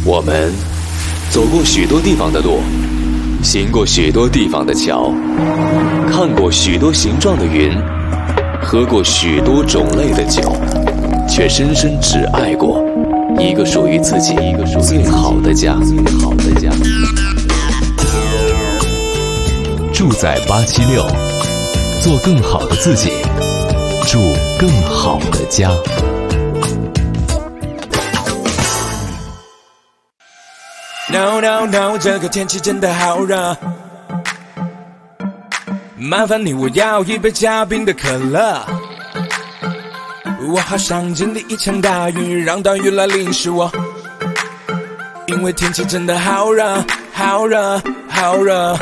我们走过许多地方的路，行过许多地方的桥，看过许多形状的云，喝过许多种类的酒，却深深只爱过一个属于自己最好的家。住在876，做更好的自己，住更好的家。 No no no， 这个天气真的好热，麻烦你，我要一杯加冰的可乐。我好想经历一场大雨，让大雨来淋湿我，因为天气真的好热，好热，好热。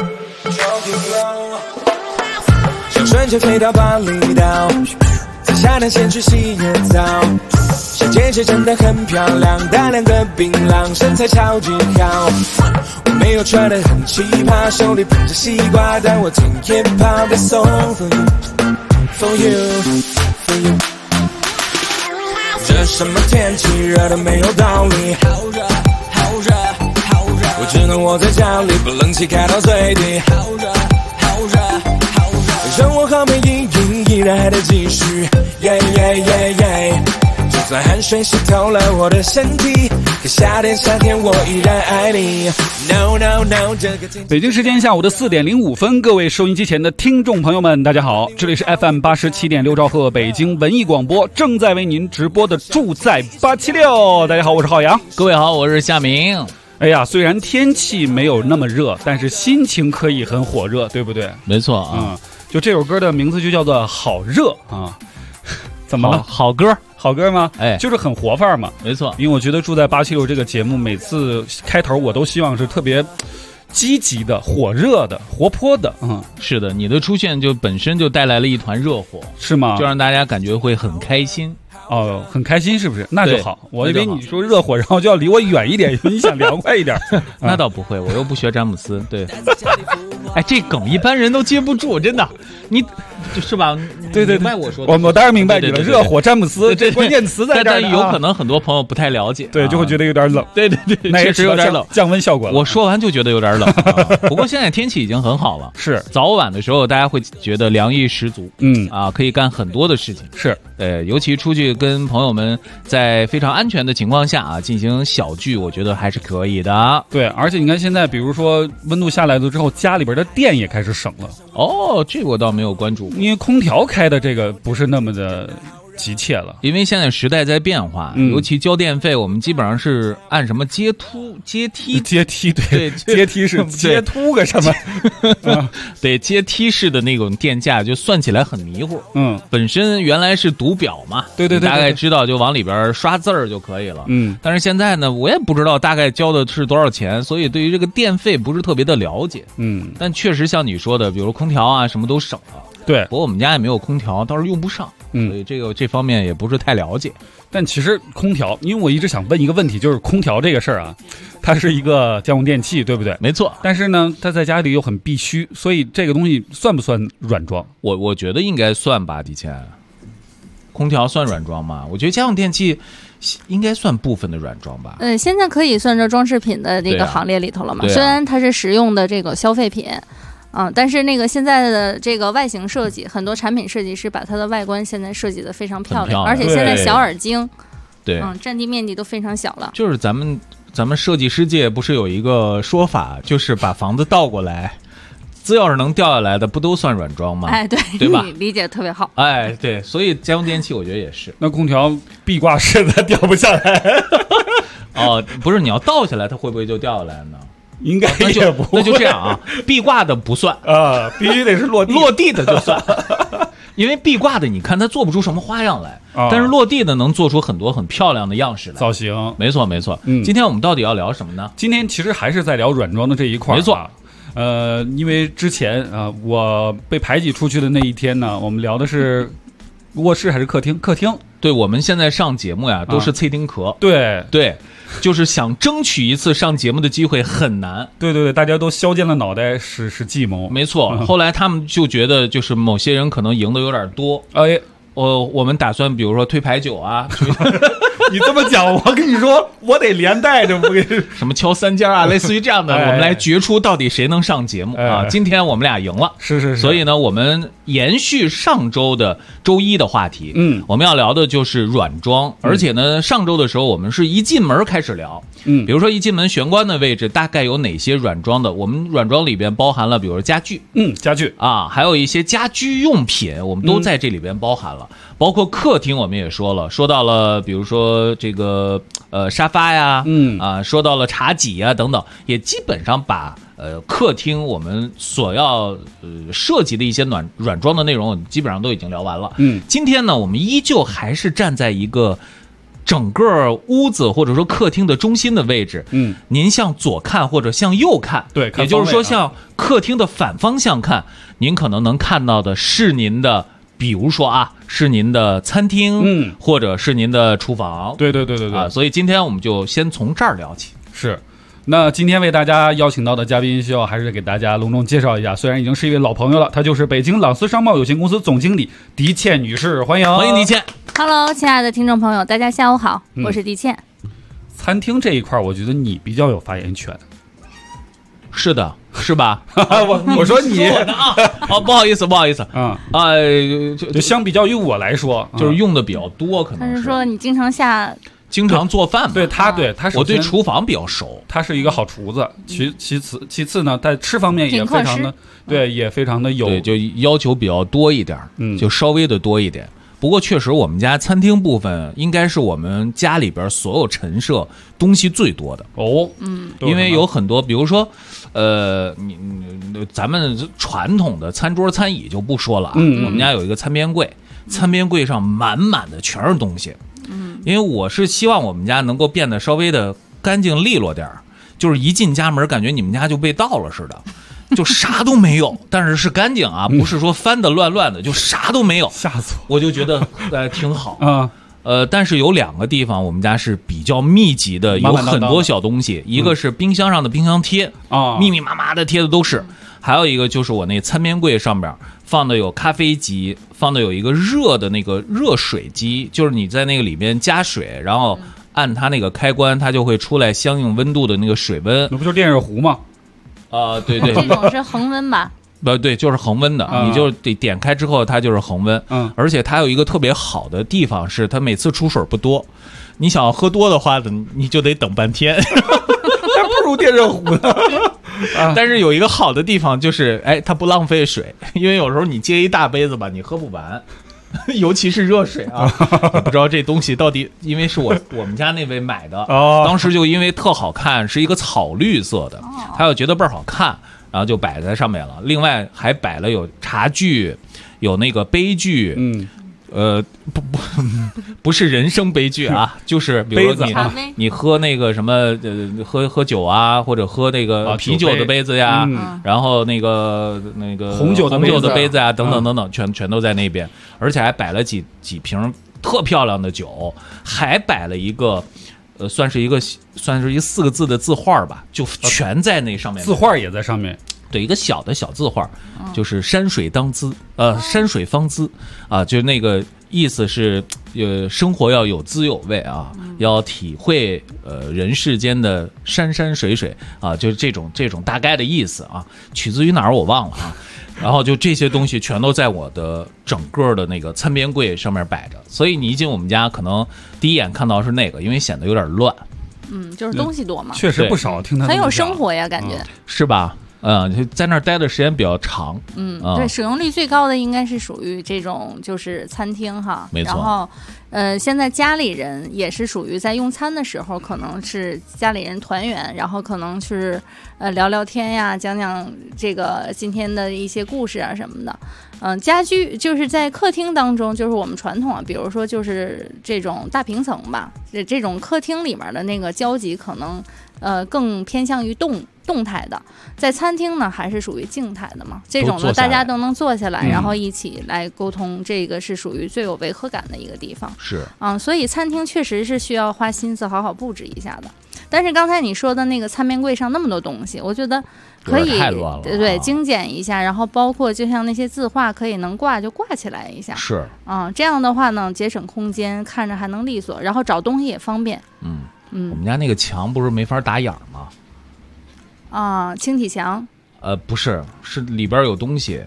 想瞬间飞到巴厘岛，在夏天先去洗个澡。小姐姐真的很漂亮，大两个槟榔，身材超级好。我没有穿得很奇葩，手里捧着西瓜，但我听 hip hop 的 song for you, for you, for you。这什么天气，热得没有道理，好热，好热，好热。我只能窝在家里，把冷气开到最低，好热，好热，好热。生活好没意义，依然还得继续，耶耶耶耶。就算汗水湿透了我的身体，可夏天我依然爱你。No no no， 这个天北京时间下午的4点05分，各位收音机前的听众朋友们，大家好，这里是 FM 87.6兆赫北京文艺广播，正在为您直播的住在876。大家好，我是浩洋。 各位好，我是夏明。 哎呀，虽然天气没有那么热，但是心情可以很火热，对不对？ 没错啊， 就这首歌的名字就叫做好热啊。怎么了？ 好歌， 好歌吗？ 哎， 就是很活范儿嘛。 没错， 因为我觉得住在876这个节目，每次开头我都希望是特别积极的、火热的、活泼的。 是的，你的出现就本身就带来了一团热火， 是吗？ 就让大家感觉会很开心。 哦，很开心是不是？那就好。我以为你说热火，然后就要离我远一点，因为你想凉快一点。 那倒不会，我又不学詹姆斯。对，哎，这梗一般人都接不住，真的。你是吧？ 对， 明白我说的。 我当然明白你了。热火詹姆斯，这关键词在这儿。 但有可能很多朋友不太了解， 对，就会觉得有点冷。对， 确实有点冷， 降温效果了。 我说完就觉得有点冷。不过现在天气已经很好了， 是早晚的时候大家会觉得凉意十足。可以干很多的事情。 是， 尤其出去跟朋友们在非常安全的情况下进行小聚，我觉得还是可以的。 对，而且你看现在，比如说温度下来了之后，家里边的电也开始省了。 哦，这个我倒没有关注， 因为空调开的这个不是那么的急切了， 因为现在时代在变化，尤其交电费，我们基本上是按什么阶梯， 对，阶梯是接突个什么， 对，阶梯式的那种电价就算起来很迷糊。本身原来是读表嘛， 对， 大概知道就往里边刷字儿就可以了。但是现在呢，我也不知道大概交的是多少钱，所以对于这个电费不是特别的了解。但确实像你说的，比如空调啊什么都省了。 对， 不过我们家也没有空调，倒是用不上，所以这方面也不是太了解。 但其实空调，因为我一直想问一个问题，就是空调这个事儿啊，它是一个家用电器，对不对？ 没错。 但是呢，它在家里又很必须，所以这个东西算不算软装？ 我觉得应该算吧，以前空调算软装吗？我觉得家用电器应该算部分的软装吧。 现在可以算在装饰品的这个行列里头了嘛？虽然它是实用的这个消费品。但是那个现在的这个外形设计，很多产品设计师把它的外观现在设计的非常漂亮，而且现在小耳钉， 对， 占地面积都非常小了。 就是咱们设计师界不是有一个说法，就是把房子倒过来，只要是能掉下来的，不都算软装吗？ 哎， 对吧？ 你理解得特别好。 哎，对，所以家用电器我觉得也是。 那空调壁挂式的掉不下来。 哦，不是，你要倒下来，它会不会就掉下来呢？ 应该也不会， 那就这样啊，壁挂的不算啊，必须得是落地的就算，因为壁挂的你看它做不出什么花样来，但是落地的能做出很多很漂亮的样式来， 造型。 没错。今天我们到底要聊什么呢？ 今天其实还是在聊软装的这一块。 没错。 因为之前我被排挤出去的那一天呢，我们聊的是卧室还是客厅？客厅。 对，我们现在上节目呀都是脆丁壳。对。就是想争取一次上节目的机会很难。 对，大家都削尖了脑袋使计谋。 没错。后来他们就觉得，就是某些人可能赢的有点多， 我们打算比如说推牌九啊。 你这么讲，我跟你说，我得连带着不给什么敲三尖啊，类似于这样的，我们来决出到底谁能上节目啊。今天我们俩赢了， 是， 所以呢，我们延续上周的周一的话题，我们要聊的就是软装，而且呢，上周的时候我们是一进门开始聊，比如说一进门玄关的位置大概有哪些软装的，我们软装里边包含了，比如说家具， 家具啊，还有一些家居用品，我们都在这里边包含了，包括客厅我们也说到了，比如说这个沙发呀，说到了茶几呀等等，也基本上把客厅我们所要涉及的一些软装的内容基本上都已经聊完了。今天呢，我们依旧还是站在一个整个屋子或者说客厅的中心的位置，您向左看或者向右看， 对， 也就是说向客厅的反方向看，您可能能看到的是您的，比如说啊，是您的餐厅，或者是您的厨房， 对啊，所以今天我们就先从这儿聊起。 是。那今天为大家邀请到的嘉宾，需要还是给大家隆重介绍一下。虽然已经是一位老朋友了，她就是北京朗思商贸有限公司总经理狄倩女士，欢迎狄倩。 Hello， 亲爱的听众朋友，大家下午好，我是狄倩。 餐厅这一块，我觉得你比较有发言权。 是的，是吧？ 我说你啊，不好意思， 就相比较于我来说， 就是用的比较多，可能他是说你经常做饭嘛？ 对他我对厨房比较熟， 他是一个好厨子。其次呢，在吃方面也非常的也非常的有， 对，就要求比较多一点，就稍微的多一点。不过确实，我们家餐厅部分应该是我们家里边所有陈设东西最多的哦。 因为有很多，比如说，咱们传统的餐桌餐椅就不说了啊。我们家有一个餐边柜，餐边柜上满满的全是东西。因为我是希望我们家能够变得稍微的干净利落点，就是一进家门感觉你们家就被盗了似的。就啥都没有，但是是干净啊，不是说翻得乱乱的，就啥都没有， 吓死我就觉得挺好啊。但是有两个地方我们家是比较密集的，有很多小东西，一个是冰箱上的冰箱贴啊，密密麻麻的贴的都是，还有一个就是我那餐边柜上边放的有咖啡机，放的有一个热的那个热水机，就是你在那个里面加水，然后按它那个开关，它就会出来相应温度的那个水温。 那不就电热壶吗？ 对， 这种是恒温吧？ 对，就是恒温的，你就得点开之后它就是恒温。而且它有一个特别好的地方是，它每次出水不多，你想要喝多的话，你就得等半天，还不如电热壶呢。 但是有一个好的地方就是，它不浪费水，因为有时候你接一大杯子吧，你喝不完。尤其是热水啊，不知道这东西到底，因为是我们家那位买的，当时就因为特好看，是一个草绿色的，还有觉得倍儿好看，然后就摆在上面了。另外还摆了有茶具，有那个杯具，不是人生悲剧啊，就是比如说你喝那个什么喝酒啊，或者喝那个啤酒的杯子呀，然后那个红酒的杯子啊，等等等等，全都在那边，而且还摆了几瓶特漂亮的酒，还摆了一个算是一4个字的字画吧，就全在那上面， 字画也在上面。 对，一个小字画，就是山水方姿啊，就那个意思是，生活要有滋有味啊，要体会人世间的山山水水啊，就是这种大概的意思啊，取自于哪儿我忘了啊。然后就这些东西全都在我的整个的那个餐边柜上面摆着，所以你一进我们家，可能第一眼看到是那个，因为显得有点乱。 就是东西多嘛， 确实不少，听他很有生活呀，感觉是吧？就在那儿待的时间比较长。 对，使用率最高的应该是属于这种就是餐厅哈， 没错。 然后现在家里人也是属于在用餐的时候，可能是家里人团圆，然后可能是聊聊天呀，讲讲这个今天的一些故事啊什么的。家居就是在客厅当中，就是我们传统啊，比如说就是这种大平层吧，这种客厅里面的那个交集可能更偏向于动态的，在餐厅呢还是属于静态的嘛，这种呢大家都能坐下来，然后一起来沟通，这个是属于最有违和感的一个地方。 是所以餐厅确实是需要花心思好好布置一下的。 但是刚才你说的那个餐面柜上那么多东西，我觉得可以太乱了， 对，精简一下，然后包括就像那些字画，可以能挂就挂起来一下， 是这样的话呢，节省空间，看着还能利索，然后找东西也方便。 我们家那个墙不是没法打眼吗？轻体墙。 不是，是里边有东西。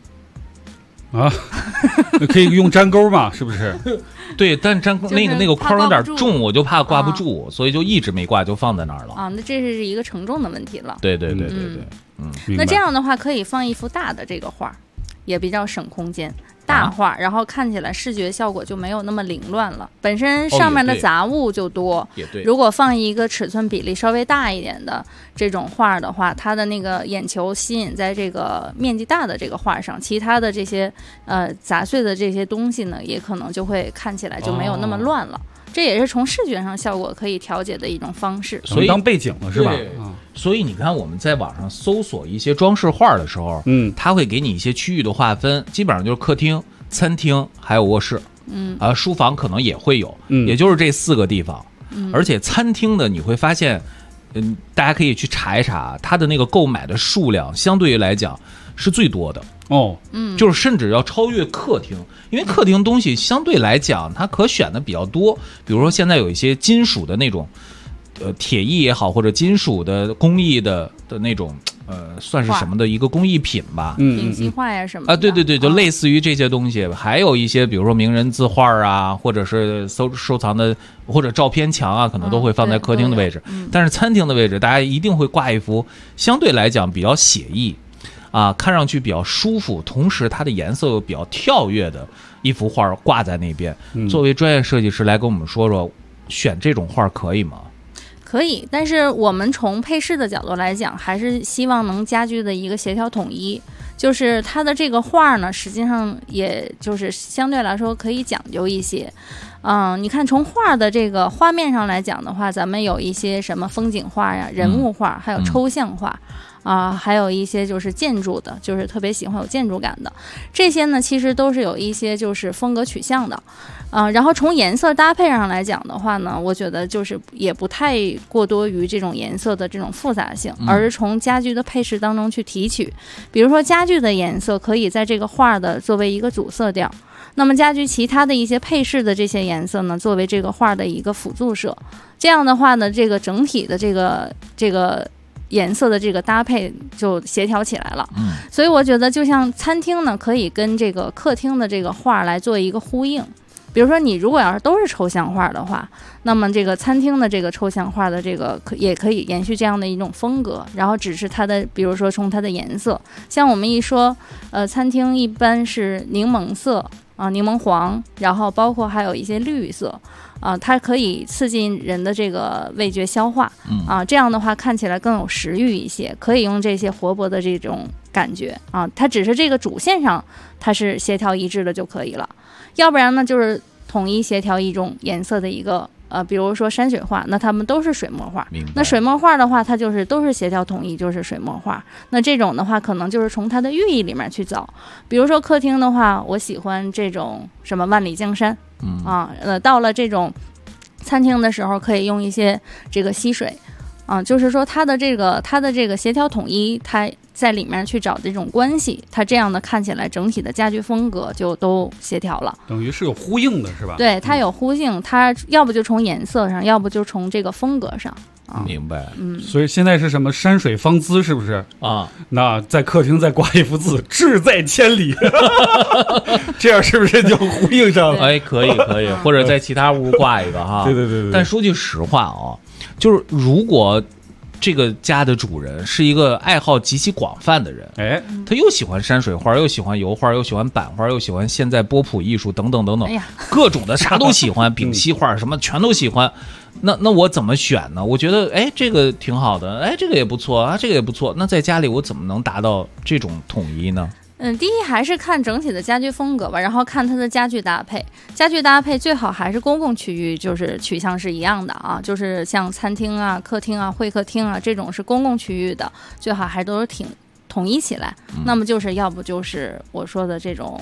可以用粘钩嘛？是不是？ 对，但粘那个框有点重，我就怕挂不住，所以就一直没挂，就放在那儿了。 那这是一个承重的问题了。 对， 那这样的话，可以放一幅大的这个画，也比较省空间。大画，然后看起来视觉效果就没有那么凌乱了。本身上面的杂物就多， 也对。 如果放一个尺寸比例稍微大一点的这种画的话，它的那个眼球吸引在这个面积大的这个画上，其他的这些杂碎的这些东西呢，也可能就会看起来就没有那么乱了。这也是从视觉上效果可以调节的一种方式， 所以当背景了是吧？ 所以你看我们在网上搜索一些装饰画的时候，它会给你一些区域的划分，基本上就是客厅、餐厅还有卧室，书房可能也会有，也就是这4个地方。而且餐厅的你会发现，大家可以去查一查，它的那个购买的数量相对于来讲是最多的。就是甚至要超越客厅，因为客厅东西相对来讲它可选的比较多，比如说现在有一些金属的那种铁艺也好，或者金属的工艺的那种算是什么的一个工艺品吧， 丙烯画呀什么的对，就类似于这些东西。还有一些比如说名人字画啊，或者是收藏的或者照片墙啊，可能都会放在客厅的位置，但是餐厅的位置大家一定会挂一幅相对来讲比较写意看上去比较舒服，同时它的颜色又比较跳跃的一幅画挂在那边。作为专业设计师来跟我们说说，选这种画可以吗？ 可以，但是我们从配饰的角度来讲，还是希望能家居的一个协调统一。就是它的这个画呢，实际上也就是相对来说可以讲究一些。你看从画的这个画面上来讲的话，咱们有一些什么风景画呀、人物画，还有抽象画。还有一些就是建筑的，就是特别喜欢有建筑感的，这些呢其实都是有一些就是风格取向的，然后从颜色搭配上来讲的话呢，我觉得就是也不太过多于这种颜色的这种复杂性，而是从家具的配饰当中去提取，比如说家具的颜色可以在这个画的作为一个主色调，那么家居其他的一些配饰的这些颜色呢，作为这个画的一个辅助色，这样的话呢，这个整体的这个颜色的这个搭配就协调起来了。所以我觉得就像餐厅呢，可以跟这个客厅的这个画来做一个呼应。比如说你如果要是都是抽象画的话，那么这个餐厅的这个抽象画的这个也可以延续这样的一种风格，然后只是它的比如说从它的颜色，像我们一说餐厅一般是柠檬色柠檬黄，然后包括还有一些绿色它可以刺激人的这个味觉消化这样的话看起来更有食欲一些，可以用这些活泼的这种感觉它只是这个主线上它是协调一致的就可以了，要不然呢就是统一协调一种颜色的一个比如说山水画，那它们都是水墨画，那水墨画的话它就是都是协调统一，就是水墨画，那这种的话可能就是从它的寓意里面去找，比如说客厅的话，我喜欢这种什么万里江山到了这种餐厅的时候可以用一些这个溪水就是说它的这个协调统一，它在里面去找这种关系，它这样的看起来整体的家居风格就都协调了， 等于是有呼应的是吧？ 对，它有呼应，它要不就从颜色上，要不就从这个风格上明白。 所以现在是什么山水方姿是不是那在客厅再挂一幅字志在千里这样是不是就呼应上了？ 可以或者在其他屋挂一个哈对。 但说句实话就是如果这个家的主人是一个爱好极其广泛的人，他又喜欢山水画，又喜欢油画，又喜欢版画，又喜欢现在波普艺术等等等等，各种的啥都喜欢，丙烯画什么全都喜欢。那我怎么选呢？我觉得这个挺好的，这个也不错这个也不错。那在家里我怎么能达到这种统一呢？ 第一还是看整体的家居风格吧，然后看它的家具搭配。家具搭配最好还是公共区域，就是取向是一样的就是像餐厅客厅会客厅这种是公共区域的，最好还都是统一起来。那么就是要不就是我说的这种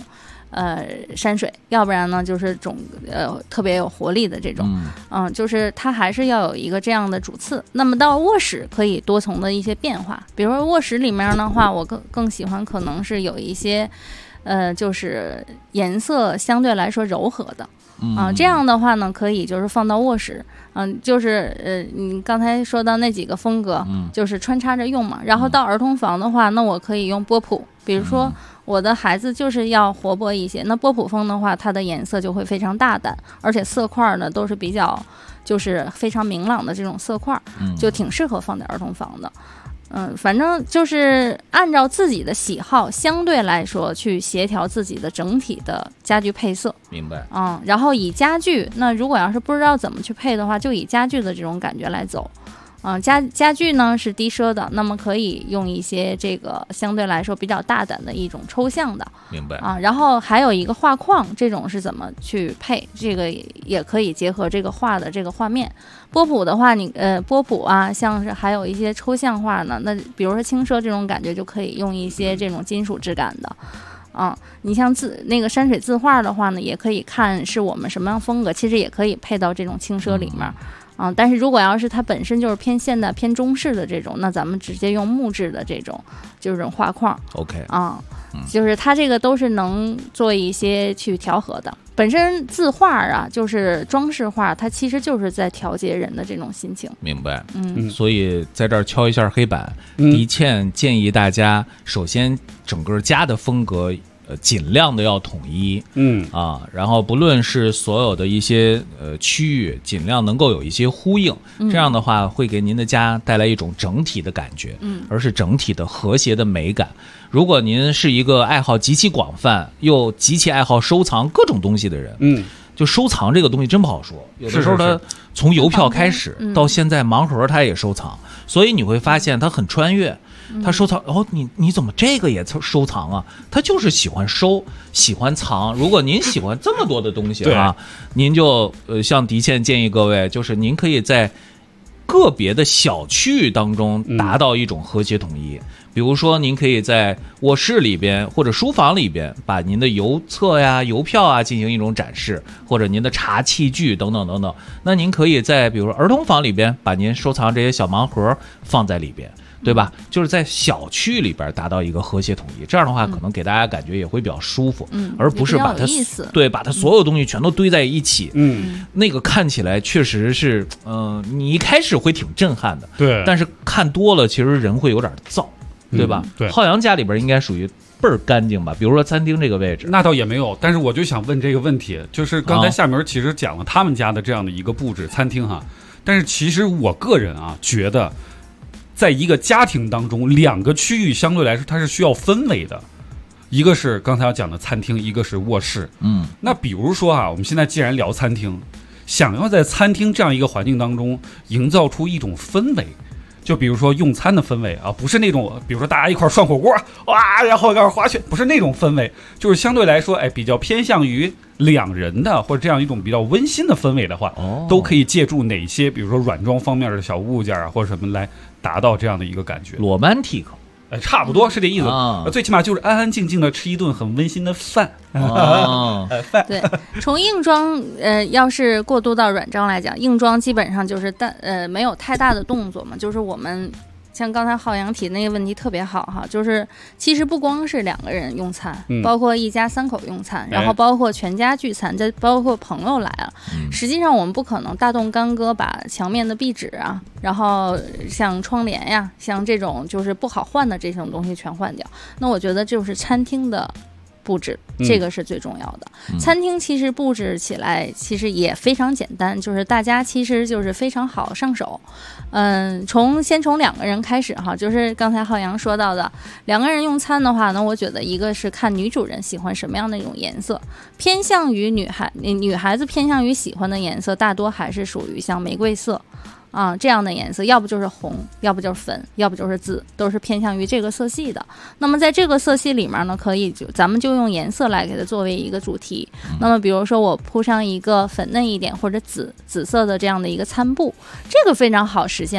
山水，要不然呢就是特别有活力的这种，就是它还是要有一个这样的主次。那么到卧室可以多重的一些变化，比如说卧室里面的话，我更喜欢可能是有一些就是颜色相对来说柔和的。这样的话呢，可以就是放到卧室，就是你刚才说到那几个风格，就是穿插着用嘛。然后到儿童房的话，那我可以用波普，比如说我的孩子就是要活泼一些，那波普风的话，它的颜色就会非常大胆，而且色块呢都是比较就是非常明朗的这种色块，就挺适合放在儿童房的。反正就是按照自己的喜好，相对来说去协调自己的整体的家具配色。 明白。 然后以家具，那如果要是不知道怎么去配的话，就以家具的这种感觉来走。家具呢是低奢的，那么可以用一些这个相对来说比较大胆的一种抽象的。 明白。 然后还有一个画框，这种是怎么去配？这个也可以结合这个画的这个画面。波普的话，波普啊，像是还有一些抽象画呢，那比如说轻奢这种感觉，就可以用一些这种金属质感的。你像那个山水字画的话呢，也可以看是我们什么样风格，其实也可以配到这种轻奢里面。但是如果要是它本身就是偏现代、偏中式的这种，那咱们直接用木质的这种就是画框。 OK。 就是它这个都是能做一些去调和的。本身字画啊，就是装饰画，它其实就是在调节人的这种心情。 明白。所以在这儿敲一下黑板，狄倩建议大家，首先整个家的风格尽量的要统一，然后不论是所有的一些区域，尽量能够有一些呼应，这样的话会给您的家带来一种整体的感觉，而是整体的和谐的美感。如果您是一个爱好极其广泛又极其爱好收藏各种东西的人，就收藏这个东西真不好说，有的时候他从邮票开始到现在盲盒他也收藏，所以你会发现他很穿越。他收藏，你怎么这个也收藏啊？他就是喜欢收，喜欢藏。如果您喜欢这么多的东西啊，您就像狄倩建议各位，就是您可以在个别的小区域当中达到一种和谐统一。比如说，您可以在卧室里边或者书房里边，把您的邮册呀、邮票啊进行一种展示，或者您的茶器具等等等等。那您可以在比如说儿童房里边，把您收藏这些小盲盒放在里边。对吧？就是在小区里边达到一个和谐统一，这样的话可能给大家感觉也会比较舒服，而不是把它把它所有东西全都堆在一起，那个看起来确实是，你一开始会挺震撼的， 对， 但是看多了其实人会有点燥，对吧？ 对， 浩洋家里边应该属于倍儿干净吧？比如说餐厅这个位置， 那倒也没有，但是我就想问这个问题，就是刚才夏明其实讲了他们家的这样的一个布置餐厅哈，但是其实我个人啊觉得。在一个家庭当中，两个区域相对来说它是需要氛围的，一个是刚才要讲的餐厅，一个是卧室。那比如说我们现在既然聊餐厅，想要在餐厅这样一个环境当中营造出一种氛围，就比如说用餐的氛围啊，不是那种比如说大家一块涮火锅哇，然后滑雪，不是那种氛围，就是相对来说比较偏向于两人的或者这样一种比较温馨的氛围的话，都可以借助哪些比如说软装方面的小物件或者什么来达到这样的一个感觉。 romantic， 差不多是这意思，最起码就是安安静静的吃一顿很温馨的饭。饭对，从硬装要是过渡到软装来讲，硬装基本上就是没有太大的动作嘛，就是我们像刚才浩洋提那个问题特别好哈，就是其实不光是两个人用餐，包括一家三口用餐，然后包括全家聚餐，再包括朋友来了，实际上我们不可能大动干戈把墙面的壁纸啊，然后像窗帘呀，像这种就是不好换的这种东西全换掉。那我觉得就是餐厅的布置，这个是最重要的。餐厅其实布置起来其实也非常简单，就是大家其实就是非常好上手。先从两个人开始哈，就是刚才浩洋说到的，两个人用餐的话呢，我觉得一个是看女主人喜欢什么样的一种颜色，偏向于女孩子偏向于喜欢的颜色，大多还是属于像玫瑰色。这样的颜色，要不就是红，要不就是粉，要不就是紫，都是偏向于这个色系的。那么在这个色系里面呢，咱们就用颜色来给它作为一个主题。那么比如说我铺上一个粉嫩一点或者紫色的这样的一个餐布，这个非常好实现吧。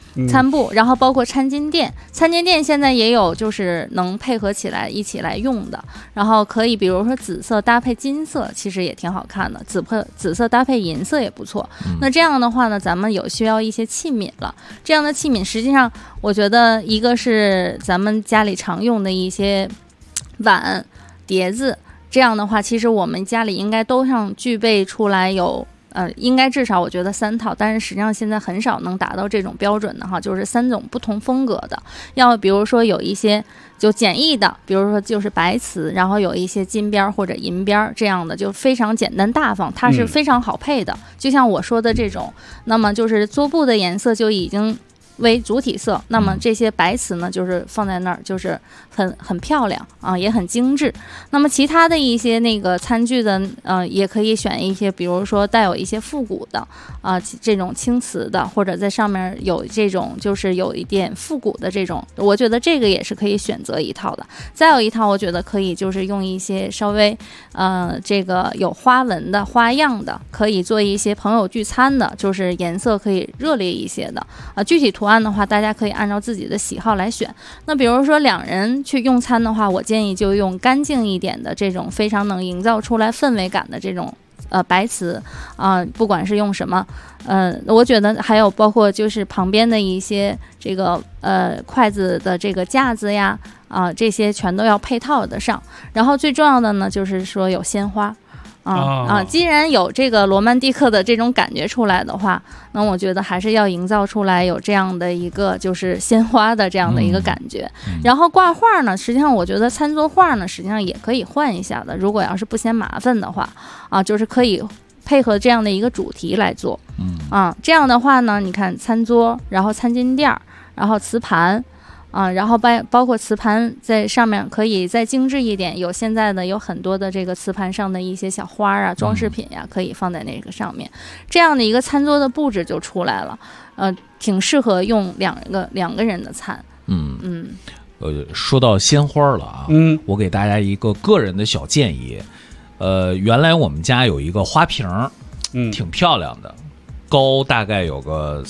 餐布，然后包括餐巾垫现在也有就是能配合起来一起来用的，然后可以比如说紫色搭配金色，其实也挺好看的，紫色搭配银色也不错。那这样的话呢，咱们有需要一些器皿了，这样的器皿实际上我觉得一个是咱们家里常用的一些碗碟子，这样的话其实我们家里应该都上具备出来有应该至少我觉得3套，但是实际上现在很少能达到这种标准的哈，就是3种不同风格的，要比如说有一些就简易的，比如说就是白瓷，然后有一些金边或者银边这样的，就非常简单大方，它是非常好配的，就像我说的这种，那么就是桌布的颜色就已经为主体色，那么这些白瓷呢，就是放在那儿，就是很漂亮啊，也很精致。那么其他的一些那个餐具的，也可以选一些，比如说带有一些复古的这种青瓷的，或者在上面有这种就是有一点复古的这种，我觉得这个也是可以选择一套的。再有一套，我觉得可以就是用一些稍微这个有花纹的花样的，可以做一些朋友聚餐的，就是颜色可以热烈一些的具体图案的话，大家可以按照自己的喜好来选。那比如说2人去用餐的话，我建议就用干净一点的这种非常能营造出来氛围感的这种白瓷不管是用什么我觉得还有包括就是旁边的一些这个筷子的这个架子呀这些全都要配套的上。然后最重要的呢，就是说有鲜花。既然有这个罗曼蒂克的这种感觉出来的话，那我觉得还是要营造出来有这样的一个就是鲜花的这样的一个感觉。然后挂画呢，实际上我觉得餐桌画呢，实际上也可以换一下的，如果要是不嫌麻烦的话就是可以配合这样的一个主题来做。这样的话呢，你看餐桌，然后餐巾垫，然后瓷盘然后包括瓷盘在上面可以再精致一点，有现在的有很多的这个瓷盘上的一些小花装饰品呀，可以放在那个上面，这样的一个餐桌的布置就出来了，挺适合用两个人的餐。 说到鲜花了我给大家一个个人的小建议，原来我们家有一个花瓶挺漂亮的，高大概有个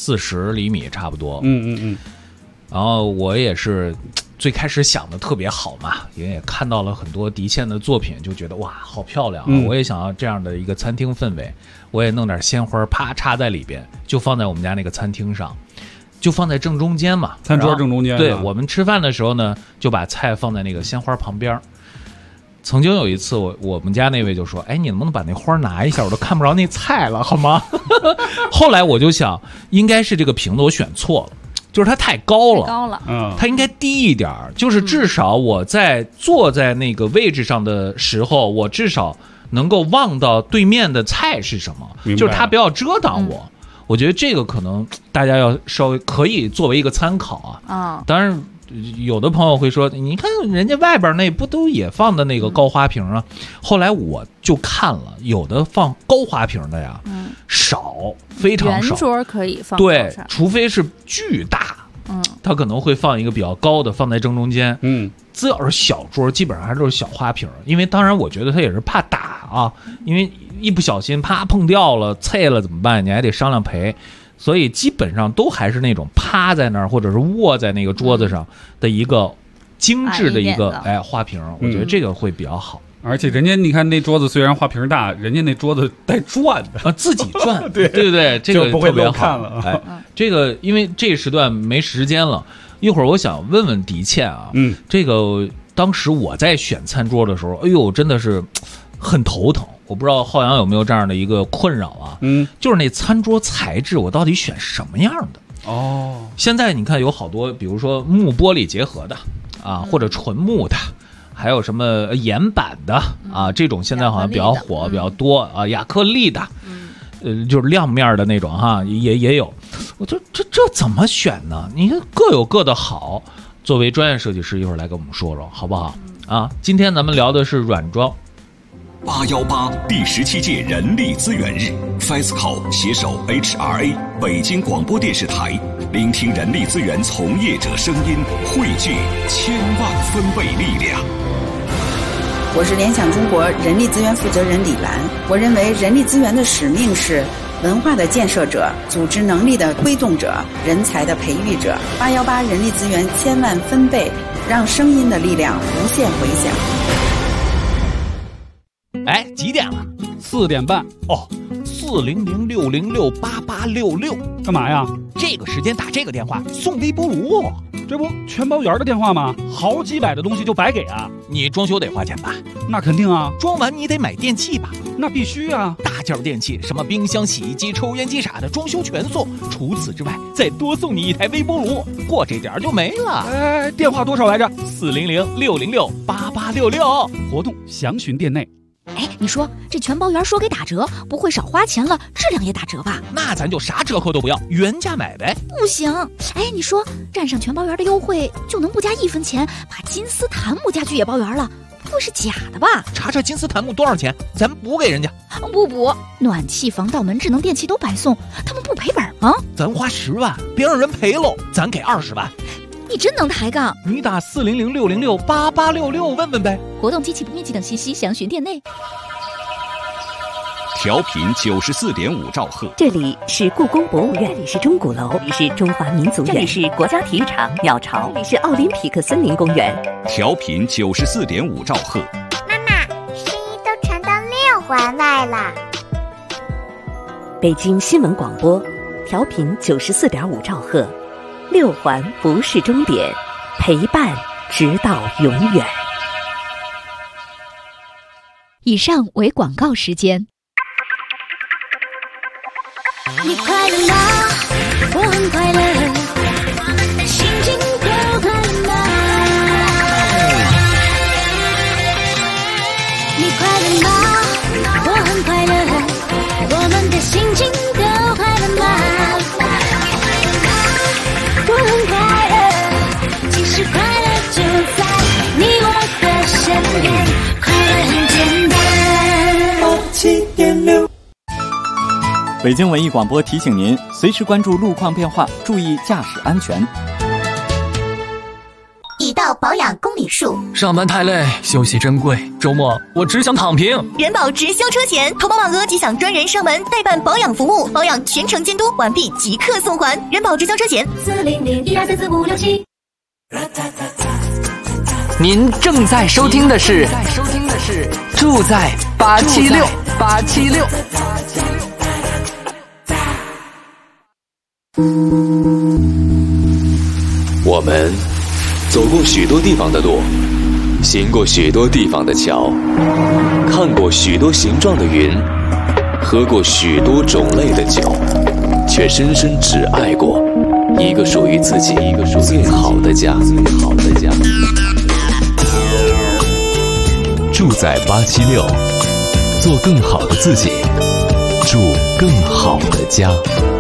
40厘米差不多。然后我也是最开始想的特别好嘛，也看到了很多狄倩的作品，就觉得哇好漂亮我也想要这样的一个餐厅氛围，我也弄点鲜花啪插在里边，就放在我们家那个餐厅上，就放在正中间嘛， 餐桌正中间。 对，我们吃饭的时候呢，就把菜放在那个鲜花旁边。曾经有一次我们家那位就说，你能不能把那花拿一下，我都看不着那菜了好吗？后来我就想应该是这个瓶子我选错了，就是它太高了，它应该低一点，就是至少我在坐在那个位置上的时候，我至少能够望到对面的菜是什么，就是它不要遮挡我。我觉得这个可能大家要稍微可以作为一个参考当然有的朋友会说，你看人家外边那不都也放的那个高花瓶后来我就看了，有的放高花瓶的呀少，非常少。 圆桌可以放， 对，除非是巨大它可能会放一个比较高的放在正中间只要是小桌基本上还都是小花瓶，因为当然我觉得它也是怕打因为一不小心啪碰掉了碎了怎么办，你还得商量赔，所以基本上都还是那种趴在那儿或者是卧在那个桌子上的一个精致的一个花瓶，我觉得这个会比较好。 而且人家你看那桌子虽然花瓶大，人家那桌子带转的自己转对， 这个不会特别看了这个因为这时段没时间了，一会儿我想问问狄倩这个当时我在选餐桌的时候，真的是很头疼。我不知道浩洋有没有这样的一个困扰就是那餐桌材质我到底选什么样的现在你看有好多比如说木玻璃结合的或者纯木的，还有什么岩板的这种现在好像比较火比较多亚克力的就是亮面的那种也有。我就这怎么选呢？你看各有各的好，作为专业设计师一会儿来跟我们说说好不好今天咱们聊的是软装。 818第17届人力资源日 ，FESCO 携手 HRA 北京广播电视台，聆听人力资源从业者声音，汇聚千万分贝力量。 我是联想中国人力资源负责人李兰。我认为人力资源的使命是文化的建设者、组织能力的推动者、人才的培育者。818人力资源千万分贝，让声音的力量无限回响。 哎，几点了 ？4点半。 哦，400-606-8866， 干嘛呀？ 这个时间打这个电话送微波炉， 这不全包圆的电话吗？好几百的东西就白给啊！ 你装修得花钱吧？ 那肯定啊。 装完你得买电器吧？ 那必须啊。 大件电器，什么冰箱、洗衣机、抽烟机啥的，装修全送。除此之外，再多送你一台微波炉，过这点就没了。 哎，电话多少来着 ？400-606-8866， 活动详询店内。 哎，你说这全包圆说给打折，不会少花钱了，质量也打折吧？ 那咱就啥折扣都不要，原价买呗。 不行，哎，你说占上全包圆的优惠，就能不加1分钱把金丝檀木家具也包圆了？不会是假的吧？ 查查金丝檀木多少钱，咱补给人家。 不补，暖气、防盗门、智能电器都白送，他们不赔本吗？ 咱花10万，别让人赔喽，咱给20万。 你真能抬杠！ 你打400-606-8866问问呗。 活动、机器不面积等信息详询店内。 调频94.5兆赫， 这里是故宫博物院，这里是钟鼓楼，这里是中华民族园，这里是国家体育场鸟巢，这里是奥林匹克森林公园。 调频94.5兆赫。 妈妈，声音都传到6环外了。 北京新闻广播，调频94.5兆赫，6环不是终点，陪伴直到永远。 以上为广告时间。 你快乐吗？我很快乐，心情都快乐吗？你快乐吗？我很快乐，我们的心情都快乐吗？我很快乐，其实快乐就在你我的身边，快乐很简单。 7.6 北京文艺广播提醒您，随时关注路况变化，注意驾驶安全。 已到保养公里数， 上班太累，休息珍贵，周末我只想躺平。 人保直销车险，投保满额即享专人上门代办保养服务，保养全程监督，完毕即刻送还。人保直销车险，400-1244567。 您正在收听的是住在876。 我们走过许多地方的路，行过许多地方的桥，看过许多形状的云，喝过许多种类的酒，却深深只爱过一个属于自己最好的家。住在876，做更好的自己，住更好的家。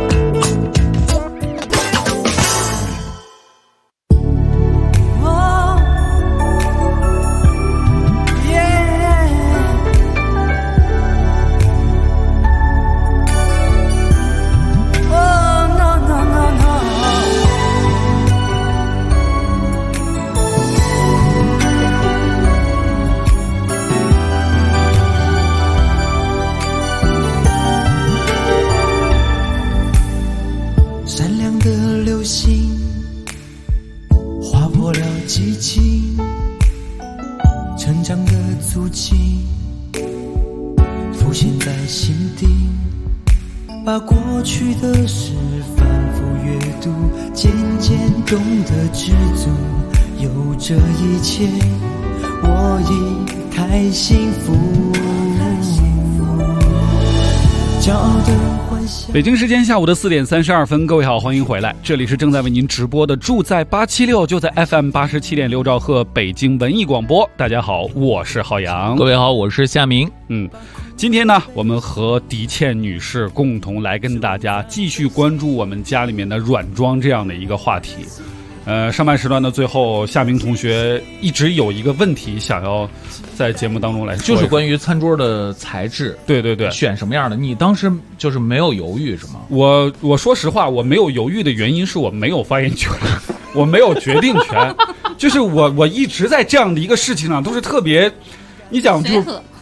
把过去的事反复阅读，渐渐懂得知足，有这一切我已太幸福。骄傲的幻想。 北京时间下午的4点32分，各位好，欢迎回来，这里是正在为您直播的住在876，就在 FM 87.6兆赫北京文艺广播。大家好，我是浩洋。 各位好，我是夏明。 今天呢，我们和狄倩女士共同来跟大家继续关注我们家里面的软装这样的一个话题。上半时段的最后，夏明同学一直有一个问题想要在节目当中来说， 就是关于餐桌的材质。 对对对， 选什么样的？你当时就是没有犹豫是吗？ 我说实话，我没有犹豫的原因是我没有发言权，我没有决定权，就是我一直在这样的一个事情上都是特别，你讲就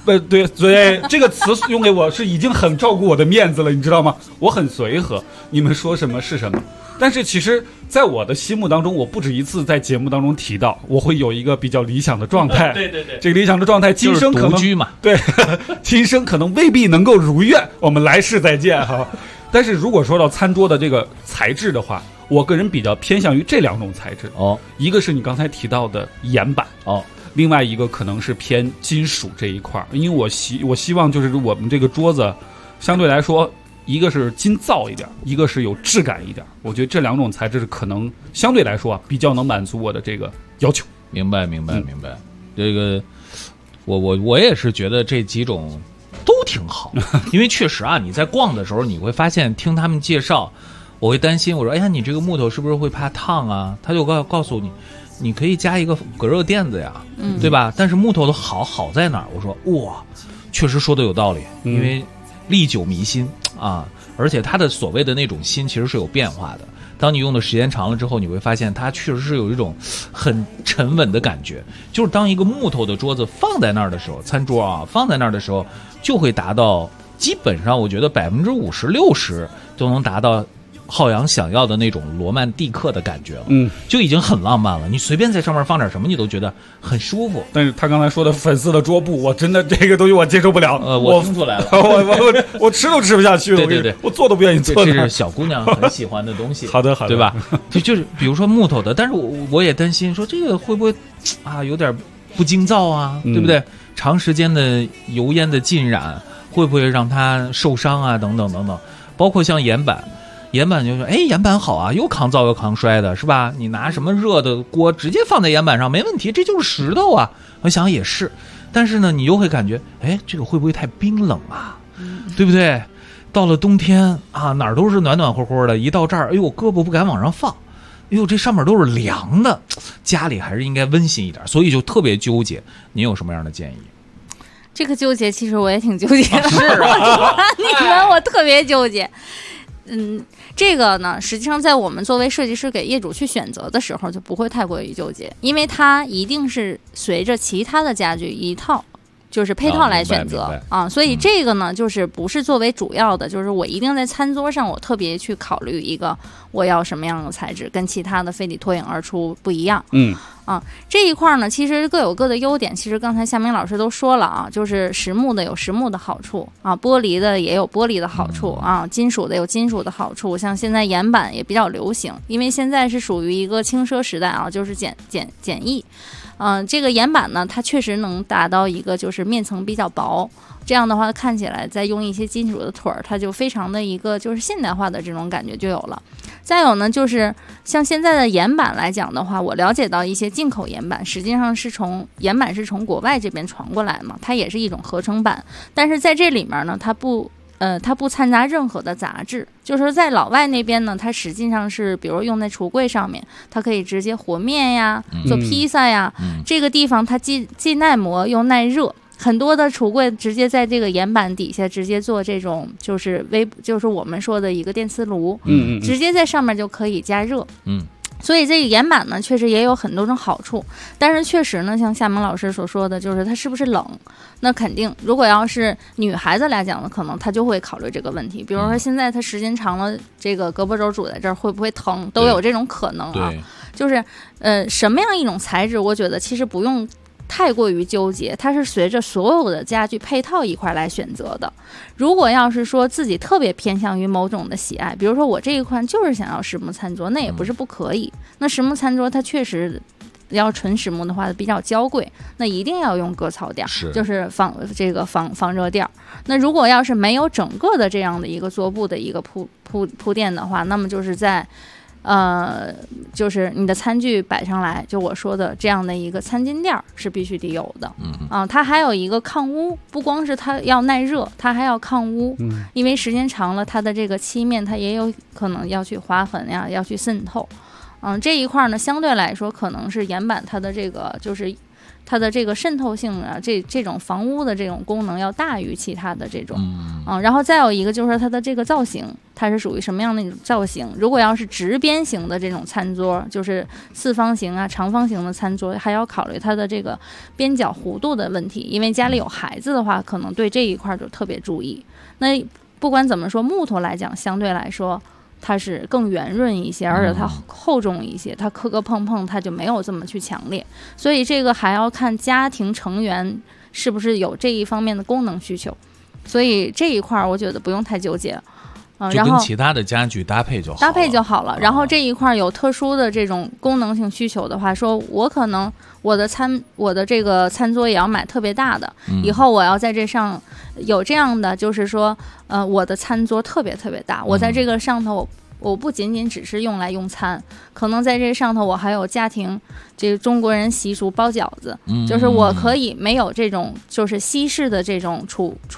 对，这个词用给我是已经很照顾我的面子了，你知道吗？我很随和，你们说什么是什么。但是其实在我的心目当中，我不止一次在节目当中提到，我会有一个比较理想的状态。 对， 这个理想的状态，今生可能独居嘛， 对，今生可能未必能够如愿，我们来世再见哈。但是如果说到餐桌的这个材质的话，我个人比较偏向于这2种材质哦， 一个是你刚才提到的岩板哦， 另外一个可能是偏金属这一块，因为我希望就是我们这个桌子相对来说。一个是筋造一点，一个是有质感一点。我觉得这2种材质可能相对来说比较能满足我的这个要求。 明白。这个，我也是觉得这几种都挺好，因为确实啊，你在逛的时候你会发现，听他们介绍，我会担心，我说，哎呀，你这个木头是不是会怕烫啊？他就告诉你，你可以加一个隔热垫子呀，对吧？但是木头的好在哪儿？我说，哇，确实说的有道理，因为历久弥新。啊，而且它的所谓的那种新其实是有变化的。当你用的时间长了之后，你会发现它确实是有一种很沉稳的感觉。就是当一个木头的桌子放在那儿的时候，餐桌啊放在那儿的时候，就会达到基本上我觉得50%、60%都能达到浩洋想要的那种罗曼蒂克的感觉了，就已经很浪漫了。你随便在上面放点什么，你都觉得很舒服。 但是他刚才说的粉丝的桌布，我真的这个东西我接受不了。 我听出来了， 我吃都吃不下去。 对， 我做都不愿意做。 这是小姑娘很喜欢的东西。 好的， 对吧？就是比如说木头的，但是我也担心说这个会不会啊有点不经造啊，对不对？长时间的油烟的浸染会不会让它受伤啊？等等等等，包括像岩板就说，哎，岩板好啊，又抗造又抗摔的，是吧？你拿什么热的锅直接放在岩板上没问题，这就是石头啊。我想也是，但是呢，你又会感觉，哎，这个会不会太冰冷啊？对不对？到了冬天啊，哪儿都是暖暖和和的，一到这儿，哎呦，胳膊不敢往上放，哎呦，这上面都是凉的，家里还是应该温馨一点，所以就特别纠结。您有什么样的建议？ 这个纠结其实我也挺纠结的， 是啊， 你们我特别纠结。这个呢，实际上在我们作为设计师给业主去选择的时候，就不会太过于纠结，因为它一定是随着其他的家具一套。就是配套来选择啊，所以这个呢，就是不是作为主要的，就是我一定在餐桌上，我特别去考虑一个我要什么样的材质，跟其他的非得脱颖而出不一样。这一块呢，其实各有各的优点。其实刚才夏明老师都说了啊，就是实木的有实木的好处啊，玻璃的也有玻璃的好处啊，金属的有金属的好处。像现在岩板也比较流行，因为现在是属于一个轻奢时代啊，就是简易。这个岩板呢，它确实能达到一个就是面层比较薄，这样的话看起来再用一些金属的腿儿，它就非常的一个就是现代化的这种感觉就有了。再有呢，就是像现在的岩板来讲的话，我了解到一些进口岩板，实际上是岩板是从国外这边传过来嘛，它也是一种合成板，但是在这里面呢，它不掺杂任何的杂质，就是在老外那边呢，它实际上是比如用在橱柜上面，它可以直接和面呀，做披萨呀，这个地方它既耐磨又耐热。很多的橱柜直接在这个岩板底下直接做这种就是我们说的一个电磁炉，直接在上面就可以加热，所以这个岩板呢，确实也有很多种好处，但是确实呢，像夏萌老师所说的，就是它是不是冷？那肯定，如果要是女孩子来讲呢，可能她就会考虑这个问题。比如说现在她时间长了，这个胳膊肘拄在这儿会不会疼，都有这种可能啊。就是什么样一种材质，我觉得其实不用太过于纠结，它是随着所有的家具配套一块来选择的。如果要是说自己特别偏向于某种的喜爱，比如说我这一款就是想要实木餐桌，那也不是不可以。那实木餐桌它确实要纯实木的话比较娇贵，那一定要用割草垫，就是防热垫。那如果要是没有整个的这样的一个桌布的一个铺垫的话，那么就是在就是你的餐具摆上来，就我说的这样的一个餐巾垫是必须得有的。它还有一个抗污，不光是它要耐热，它还要抗污。因为时间长了，它的这个漆面它也有可能要去划痕呀，要去渗透。这一块呢，相对来说可能是岩板它的这个就是它的这个渗透性啊，这种防污的这种功能要大于其他的这种，然后再有一个就是它的这个造型，它是属于什么样的一种造型？如果要是直边形的这种餐桌，就是四方形啊、长方形的餐桌，还要考虑它的这个边角弧度的问题，因为家里有孩子的话，可能对这一块就特别注意。那不管怎么说，木头来讲，相对来说它是更圆润一些，而且它厚重一些，它磕磕碰碰它就没有这么去强烈，所以这个还要看家庭成员是不是有这一方面的功能需求，所以这一块我觉得不用太纠结。 就跟其他的家具搭配就好了。然后这一块有特殊的这种功能性需求的话，说我可能我的这个餐桌也要买特别大的，以后我要在这上有这样的，就是说我的餐桌特别特别大，我在这个上头我不仅仅只是用来用餐，可能在这上头我还有家庭，这个中国人习俗包饺子，就是我可以没有这种就是西式的这种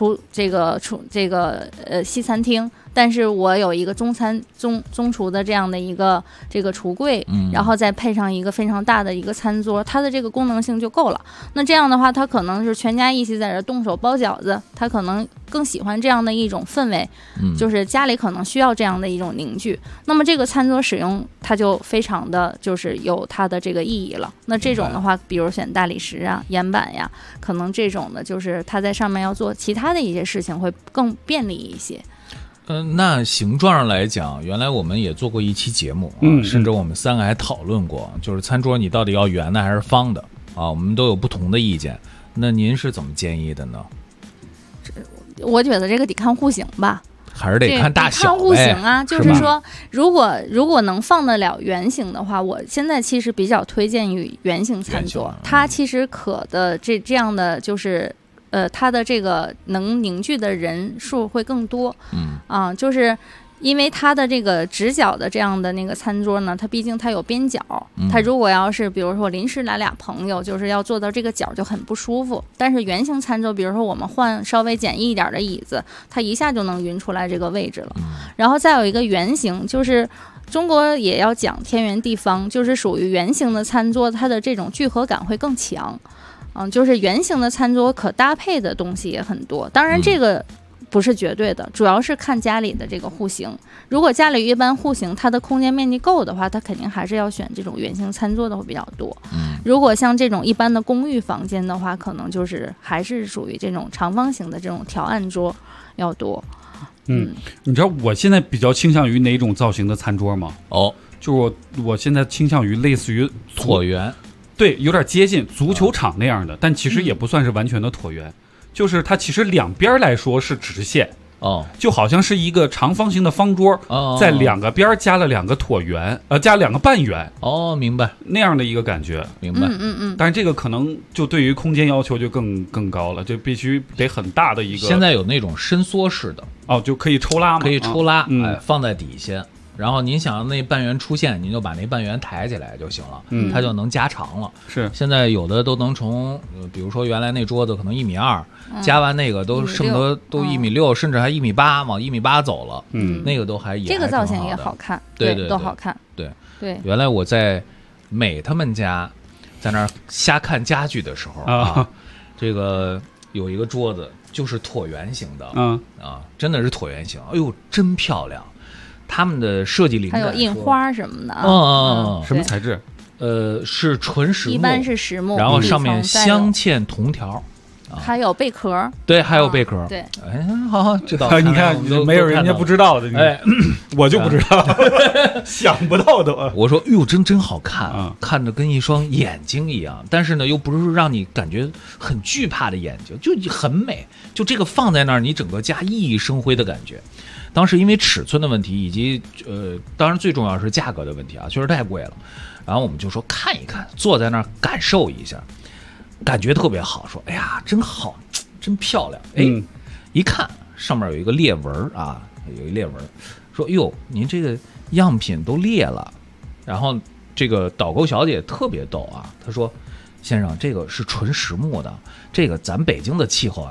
西餐厅，但是我有一个中厨的这样的一个这个橱柜，然后再配上一个非常大的一个餐桌，它的这个功能性就够了。那这样的话，他可能是全家一起在这动手包饺子，他可能更喜欢这样的一种氛围，就是家里可能需要这样的一种凝聚。那么这个餐桌使用它就非常的就是有它的这个意义了。那这种的话，比如选大理石啊、岩板呀，可能这种的就是它在上面要做其他的一些事情会更便利一些。 那形状上来讲，原来我们也做过一期节目甚至我们三个还讨论过，就是餐桌你到底要圆的还是方的啊？我们都有不同的意见。那您是怎么建议的呢？ 我觉得这个得看户型吧。 还是得看大小， 看户型啊，就是说，如果能放得了圆形的话，我现在其实比较推荐于圆形餐桌，它其实可的这样的就是，它的这个能凝聚的人数会更多，就是因为它的这个直角的这样的那个餐桌呢，它毕竟它有边角，它如果要是比如说临时来俩朋友，就是要坐到这个角就很不舒服。但是圆形餐桌，比如说我们换稍微简易一点的椅子，它一下就能匀出来这个位置了。然后再有一个圆形，就是中国也要讲天圆地方，就是属于圆形的餐桌，它的这种聚合感会更强。就是圆形的餐桌可搭配的东西也很多，当然这个不是绝对的，主要是看家里的这个户型。如果家里一般户型它的空间面积够的话，它肯定还是要选这种圆形餐桌的会比较多。如果像这种一般的公寓房间的话，可能就是还是属于这种长方形的这种条案桌要多。 你知道我现在比较倾向于哪种造型的餐桌吗？就是我现在倾向于类似于椭圆， 对，有点接近足球场那样的，但其实也不算是完全的椭圆。就是它其实两边来说是直线，就好像是一个长方形的方桌，在两个边加了两个椭圆，加两个半圆。 明白， 那样的一个感觉， 明白。 但是这个可能就对于空间要求就更高了，就必须得很大的一个。 现在有那种伸缩式的， 就可以抽拉嘛， 可以抽拉，放在底下。然后您想让那半圆出现，您就把那半圆抬起来就行了，它就能加长了。 是， 现在有的都能从，比如说原来那桌子可能1.2米，加完那个都剩得都1.6米，甚至还1.8米，往1.8米走了。那个都也这个造型也好看， 对， 都好看。 对。原来我在美他们家，在那儿瞎看家具的时候这个有一个桌子就是椭圆形的，真的是椭圆形，哎呦，真漂亮。他们的设计灵感还有印花什么的什么材质？ 是纯实木， 一般是实木， 然后上面镶嵌铜条， 还有贝壳。 对，还有贝壳。 对， 好，知道。 你看，没有人家不知道的，我就不知道，想不到的。 我说，哟，真好看，看着跟一双眼睛一样，但是呢，又不是让你感觉很惧怕的眼睛，就很美。就这个放在那儿，你整个家熠熠生辉的感觉。当时因为尺寸的问题，以及当然最重要是价格的问题啊，确实太贵了。然后我们就说看一看，坐在那儿感受一下，感觉特别好。说哎呀，真好，真漂亮。一看上面有一个裂纹啊，有一裂纹。说哟，您这个样品都裂了。然后这个导购小姐特别逗啊，她说：“先生，这个是纯实木的，这个咱北京的气候啊。”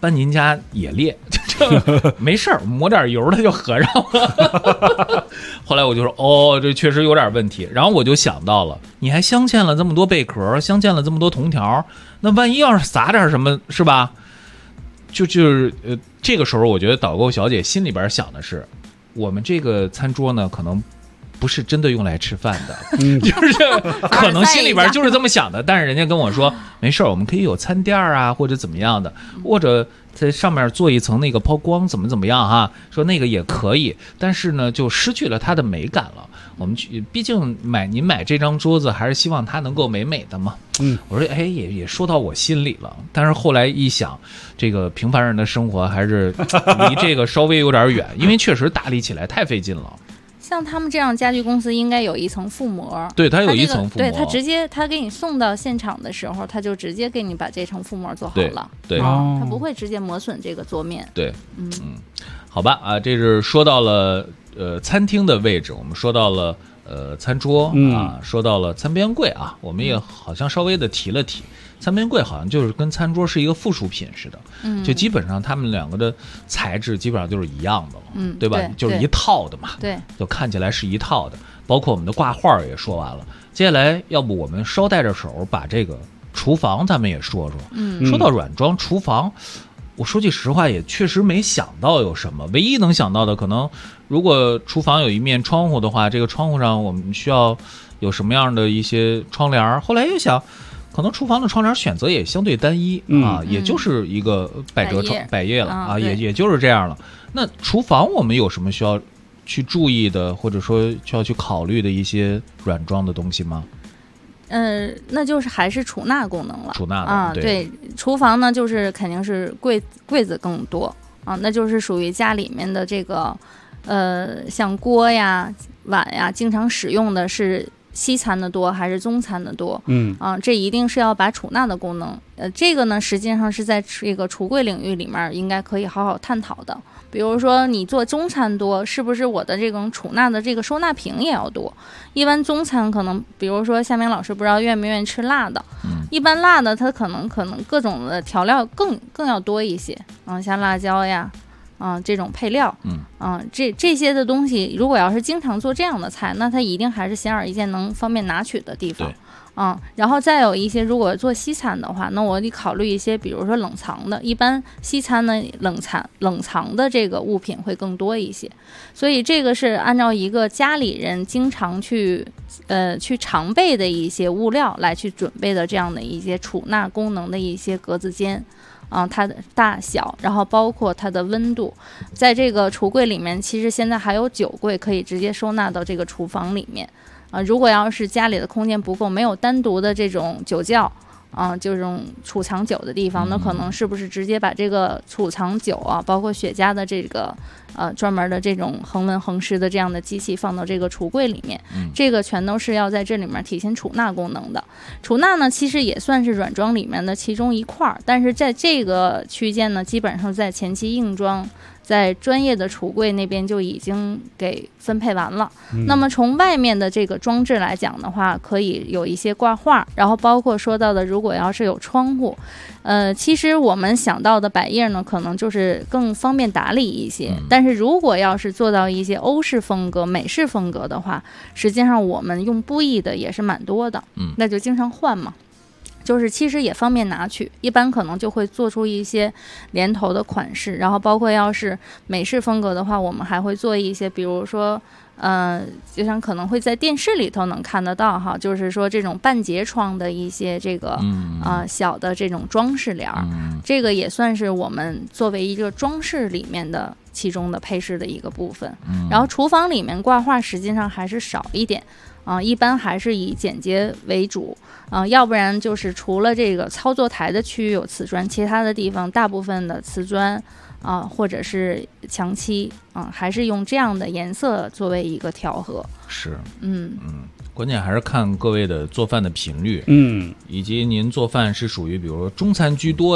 搬您家也裂，这没事儿，抹点油它就合上了。后来我就说，哦，这确实有点问题。然后我就想到了，你还镶嵌了这么多贝壳，镶嵌了这么多铜条，那万一要是撒点什么，是吧？就是这个时候我觉得导购小姐心里边想的是，我们这个餐桌呢，可能不是真的用来吃饭的，就是可能心里边就是这么想的。但是人家跟我说没事儿，我们可以有餐垫啊，或者怎么样的，或者在上面做一层那个抛光，怎么样哈？说那个也可以，但是呢，就失去了它的美感了。我们毕竟您买这张桌子，还是希望它能够美美的嘛。我说也说到我心里了。但是后来一想，这个平凡人的生活还是离这个稍微有点远，因为确实打理起来太费劲了。 像他们这样家具公司应该有一层覆膜， 对，它有一层覆膜， 对，它直接他给你送到现场的时候，他就直接给你把这层覆膜做好了， 对， 他不会直接磨损这个桌面。 对，好吧啊，这是说到了餐厅的位置，我们说到了餐桌啊，说到了餐边柜啊，我们也好像稍微的提了提。餐边柜好像就是跟餐桌是一个附属品似的，就基本上他们两个的材质基本上就是一样的了，对吧？就是一套的嘛， 对， 就看起来是一套的。包括我们的挂画也说完了，接下来要不我们捎带着手把这个厨房咱们也说说。说到软装厨房，我说句实话也确实没想到有什么，唯一能想到的可能，如果厨房有一面窗户的话，这个窗户上我们需要有什么样的一些窗帘。后来又想，可能厨房的窗帘选择也相对单一啊，也就是一个百叶了啊，也就是这样了。那厨房我们有什么需要去注意的，或者说需要去考虑的一些软装的东西吗？ 那就是还是储纳功能了。 储纳啊，对，厨房呢就是肯定是柜子更多啊，那就是属于家里面的这个像锅呀、碗呀，经常使用的是西餐的多还是中餐的多？这一定是要把储纳的功能，这个呢实际上是在这个橱柜领域里面应该可以好好探讨的。比如说你做中餐多，是不是我的这种储纳的这个收纳瓶也要多？一般中餐可能，比如说夏明老师不知道愿不愿意吃辣的，一般辣的它可能各种的调料更要多一些，像辣椒呀。这种配料，这些的东西，如果要是经常做这样的菜，那它一定还是显而易见能方便拿取的地方。然后再有一些，如果做西餐的话，那我得考虑一些，比如说冷藏的。一般西餐呢，冷藏的这个物品会更多一些，所以这个是按照一个家里人经常去常备的一些物料来去准备的这样的一些储纳功能的一些格子间。它的大小，然后包括它的温度，在这个橱柜里面，其实现在还有酒柜可以直接收纳到这个厨房里面。如果要是家里的空间不够，没有单独的这种酒窖，就这种储藏酒的地方，那可能是不是直接把这个储藏酒啊，包括雪茄的这个专门的这种恒温恒湿的这样的机器放到这个橱柜里面，这个全都是要在这里面体现储纳功能的。储纳呢，其实也算是软装里面的其中一块，但是在这个区间呢，基本上在前期硬装。在专业的橱柜那边就已经给分配完了。那么从外面的这个装置来讲的话，可以有一些挂画，然后包括说到的，如果要是有窗户，其实我们想到的百叶呢，可能就是更方便打理一些。但是如果要是做到一些欧式风格、美式风格的话，实际上我们用布艺的也是蛮多的，那就经常换嘛。就是其实也方便拿取，一般可能就会做出一些连头的款式，然后包括要是美式风格的话，我们还会做一些，比如说就像可能会在电视里头能看得到哈，就是说这种半截窗的一些这个小的这种装饰帘，这个也算是我们作为一个装饰里面的其中的配饰的一个部分。然后厨房里面挂画实际上还是少一点。一般还是以简洁为主，要不然就是除了这个操作台的区域有瓷砖，其他的地方大部分的瓷砖或者是墙漆还是用这样的颜色作为一个调和。 是，关键还是看各位的做饭的频率，以及您做饭是属于比如说中餐居多呀，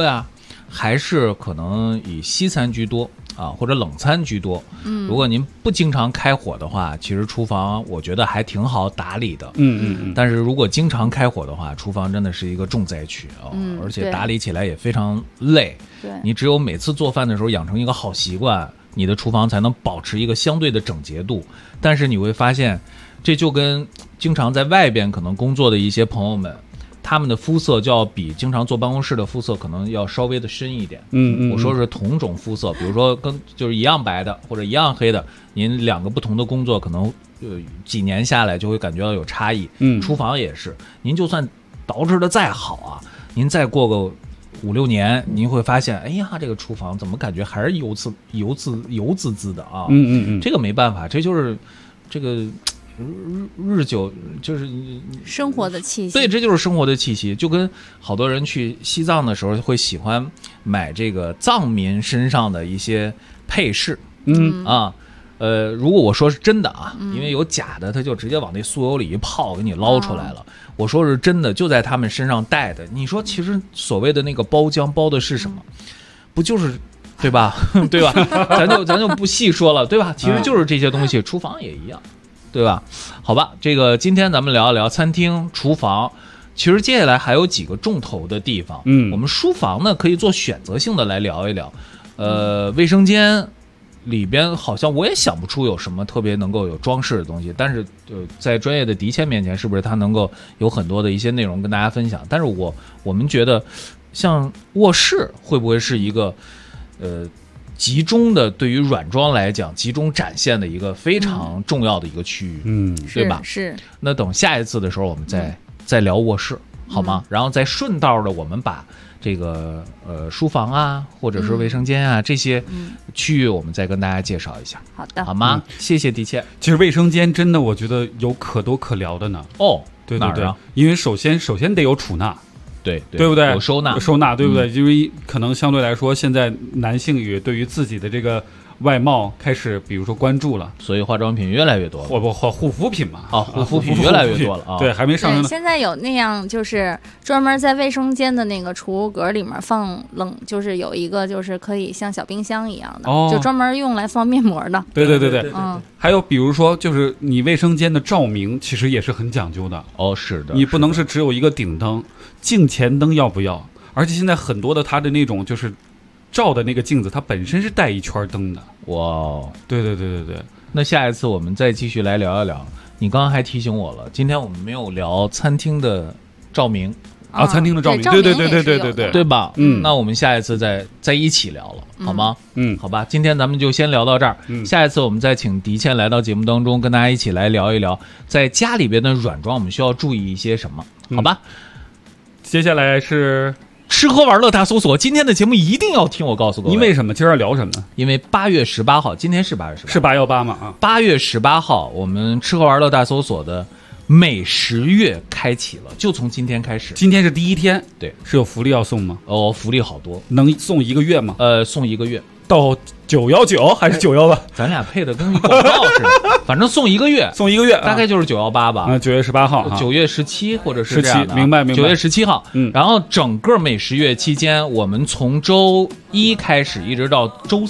还是可能以西餐居多啊，或者冷餐居多。如果您不经常开火的话，其实厨房我觉得还挺好打理的。但是如果经常开火的话，厨房真的是一个重灾区啊，而且打理起来也非常累。 对， 你只有每次做饭的时候养成一个好习惯，你的厨房才能保持一个相对的整洁度。但是你会发现，这就跟经常在外边可能工作的一些朋友们，他们的肤色就要比经常坐办公室的肤色可能要稍微的深一点。我说是同种肤色，比如说就是一样白的或者一样黑的，您两个不同的工作可能几年下来就会感觉到有差异。厨房也是，您就算捯饬的再好啊，您再过个5、6年，您会发现，哎呀，这个厨房怎么感觉还是油滋滋的啊？这个没办法，这就是这个。日久就是生活的气息， 对，这就是生活的气息。就跟好多人去西藏的时候会喜欢买这个藏民身上的一些配饰，如果我说是真的啊，因为有假的，他就直接往那酥油里一泡，给你捞出来了。我说是真的，就在他们身上戴的。你说，其实所谓的那个包浆包的是什么？不就是对吧？对吧？咱就不细说了，对吧？其实就是这些东西，厨房也一样。对吧？好吧，这个今天咱们聊一聊餐厅、厨房。其实接下来还有几个重头的地方。我们书房呢可以做选择性的来聊一聊。卫生间里边好像我也想不出有什么特别能够有装饰的东西，但是在专业的迪谦面前，是不是他能够有很多的一些内容跟大家分享？但是我们觉得，像卧室会不会是一个集中的对于软装来讲，集中展现的一个非常重要的一个区域，对吧？ 是。 那等下一次的时候，我们再聊卧室，好吗？然后再顺道的，我们把这个书房啊，或者是卫生间啊这些区域，我们再跟大家介绍一下。 好的， 好吗？谢谢迪谦。 其实卫生间真的，我觉得有可多可聊的呢。对对对，因为首先得有储纳。对不对？ 有收纳，对不对？因为可能相对来说，现在男性也对于自己的这个外貌开始，比如说关注了， 所以化妆品越来越多了， 或护肤品嘛， 护肤品越来越多了啊。 对，还没上升。 现在有那样，就是专门在卫生间的那个储物格里面放就是有一个就是可以像小冰箱一样的，就专门用来放面膜的。 对，还有比如说，就是你卫生间的照明，其实也是很讲究的。 是的， 你不能是只有一个顶灯。镜前灯要不要？而且现在很多的它的那种就是照的那个镜子，它本身是带一圈灯的。 哇， 对。 那下一次我们再继续来聊一聊。你刚刚还提醒我了，今天我们没有聊餐厅的照明餐厅的照明，对吧？ 那我们下一次再一起聊了，好吗？好吧，今天咱们就先聊到这儿。下一次我们再请迪谦来到节目当中，跟大家一起来聊一聊，在家里边的软装我们需要注意一些什么，好吧？ 接下来是吃喝玩乐大搜索，今天的节目一定要听我告诉各位。 因为什么？今儿要聊什么？ 因为8月18号，今天是8月18号， 是818嘛 ？8月18号，我们吃喝玩乐大搜索的美食月开启了，就从今天开始。 今天是第一天， 对， 是有福利要送吗？ 福利好多， 能送1个月吗？ 送1个月。 到919还是918？ 咱俩配的跟广告似的，反正送1个月，大概就是918吧。 9月18号 ，9月17或者是这样的， 明白。9 月17号，然后整个美食月期间，我们从周1开始一直到周